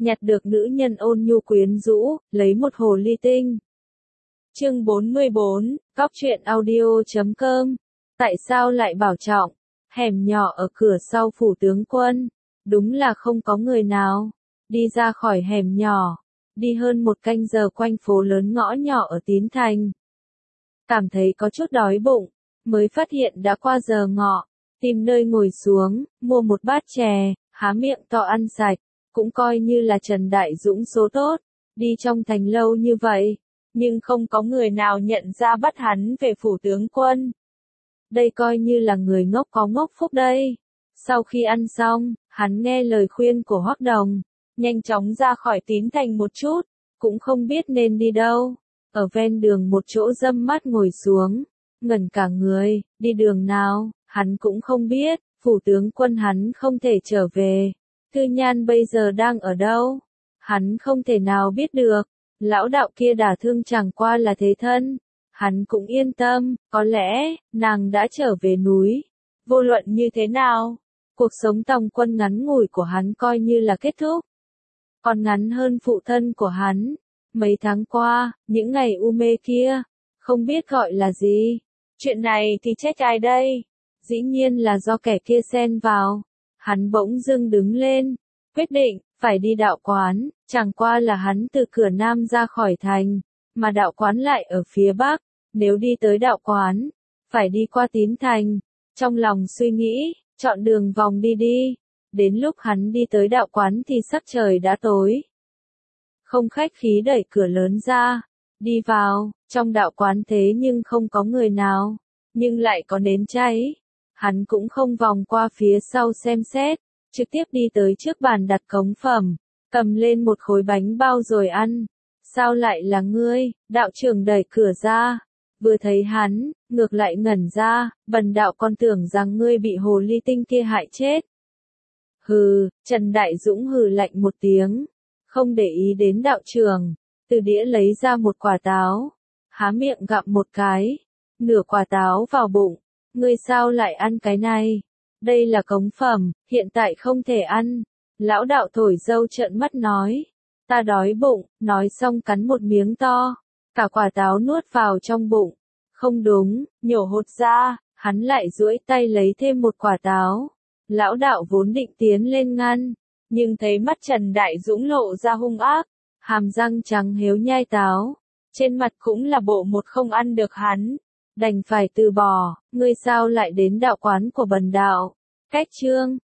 nhặt được nữ nhân ôn nhu quyến rũ, lấy một hồ ly tinh. Chương 44, Cóc truyện audio.com. Tại sao lại bảo trọng? Hẻm nhỏ ở cửa sau phủ tướng quân. Đúng là không có người nào. Đi ra khỏi hẻm nhỏ. Đi hơn một canh giờ quanh phố lớn ngõ nhỏ ở Tín Thành. Cảm thấy có chút đói bụng. Mới phát hiện đã qua giờ ngọ. Tìm nơi ngồi xuống, mua một bát chè, há miệng to ăn sạch. Cũng coi như là Trần Đại Dũng số tốt. Đi trong thành lâu như vậy. Nhưng không có người nào nhận ra bắt hắn về phủ tướng quân. Đây coi như là người ngốc có ngốc phúc đây. Sau khi ăn xong, hắn nghe lời khuyên của Hoắc Đồng, nhanh chóng ra khỏi Tín Thành một chút, cũng không biết nên đi đâu. Ở ven đường một chỗ râm mát ngồi xuống, ngẩn cả người, đi đường nào, hắn cũng không biết, phủ tướng quân hắn không thể trở về. Thư Nhan bây giờ đang ở đâu? Hắn không thể nào biết được. Lão đạo kia đả thương chẳng qua là thế thân. Hắn cũng yên tâm, có lẽ, nàng đã trở về núi. Vô luận như thế nào, cuộc sống tòng quân ngắn ngủi của hắn coi như là kết thúc. Còn ngắn hơn phụ thân của hắn. Mấy tháng qua, những ngày u mê kia, không biết gọi là gì. Chuyện này thì trách ai đây? Dĩ nhiên là do kẻ kia xen vào. Hắn bỗng dưng đứng lên, quyết định, phải đi đạo quán, chẳng qua là hắn từ cửa Nam ra khỏi thành, mà đạo quán lại ở phía Bắc, nếu đi tới đạo quán, phải đi qua Tín Thành. Trong lòng suy nghĩ, chọn đường vòng đi. Đến lúc hắn đi tới đạo quán thì sắc trời đã tối. Không khách khí đẩy cửa lớn ra, đi vào, trong đạo quán thế nhưng không có người nào, nhưng lại có nến cháy. Hắn cũng không vòng qua phía sau xem xét, trực tiếp đi tới trước bàn đặt cống phẩm, cầm lên một khối bánh bao rồi ăn. Sao lại là ngươi? Đạo trưởng đẩy cửa ra, vừa thấy hắn, ngược lại ngẩn ra, bần đạo còn tưởng rằng ngươi bị hồ ly tinh kia hại chết. Hừ, Trần Đại Dũng hừ lạnh một tiếng, không để ý đến đạo trưởng, từ đĩa lấy ra một quả táo, há miệng gặm một cái, nửa quả táo vào bụng. Ngươi sao lại ăn cái này? Đây là cống phẩm, hiện tại không thể ăn. Lão đạo thổi dâu trợn mắt nói. Ta đói bụng, nói xong cắn một miếng to. Cả quả táo nuốt vào trong bụng. Không đúng, nhổ hột ra, hắn lại duỗi tay lấy thêm một quả táo. Lão đạo vốn định tiến lên ngăn, nhưng thấy mắt Trần Đại Dũng lộ ra hung ác. Hàm răng trắng héo nhai táo. Trên mặt cũng là bộ một không ăn được hắn. Đành phải từ bỏ, ngươi sao lại đến đạo quán của bần đạo? Cách chương